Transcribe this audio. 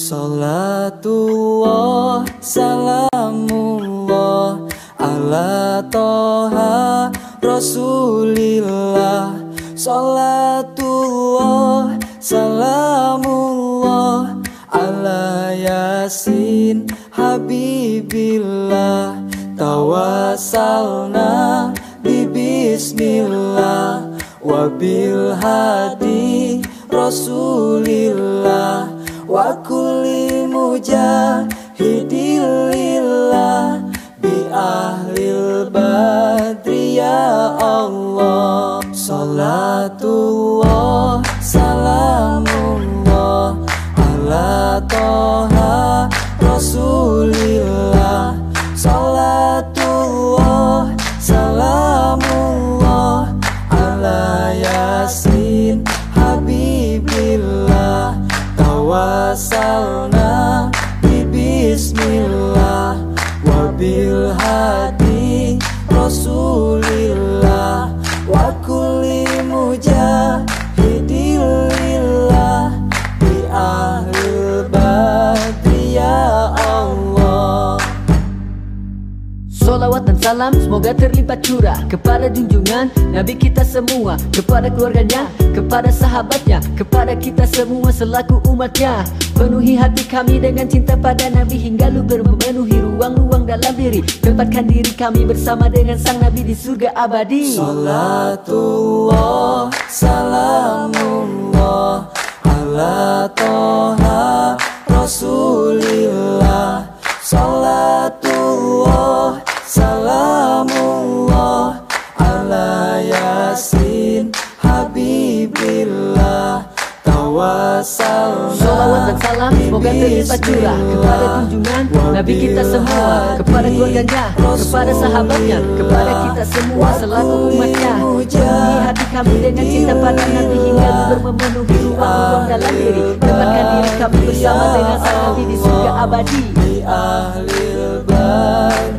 Salatullah, salamullah ala toha rasulillah. Salatullah, salamullah ala yasin habibillah. Tawassalna bismillah wabil hadi rasulillah wa kulli mujahidilillah bi ahlil badri ya Allah. Salatullah, salamullah ala toha rasulillah. Salatullah, salamullah ala yasin habibillah. Tawassalna bismillah wabil hadi rasulillah wa kulli mujahidilillah bi ahlil badri ya Allah. Salawat dan salam semoga terlimpah curah kepada junjungan Nabi kita semua, kepada keluarganya, kepada sahabatnya, kepada kita semua selaku umatnya. Penuhi hati kami dengan cinta pada Nabi hingga luber memenuhi ruang-ruang dalam diri. Tempatkan diri kami bersama dengan sang Nabi di surga abadi. Salatullah, salamullah ala toha rasulillah. Salatullah, salamullah ala yasin habibillah. Tawassalna. Salawat dan salam semoga terlimpah curah kepada junjungan Nabi kita semua, kepada keluarganya, kepada sahabatnya, kepada kita semua selaku umatnya. Penuhi hati kami dengan cinta pada Nabi hingga luber memenuhi ruang-ruang dalam diri. Tempatkan diri kami bersama dengan sang Nabi di surga abadi. Bi ahlil badri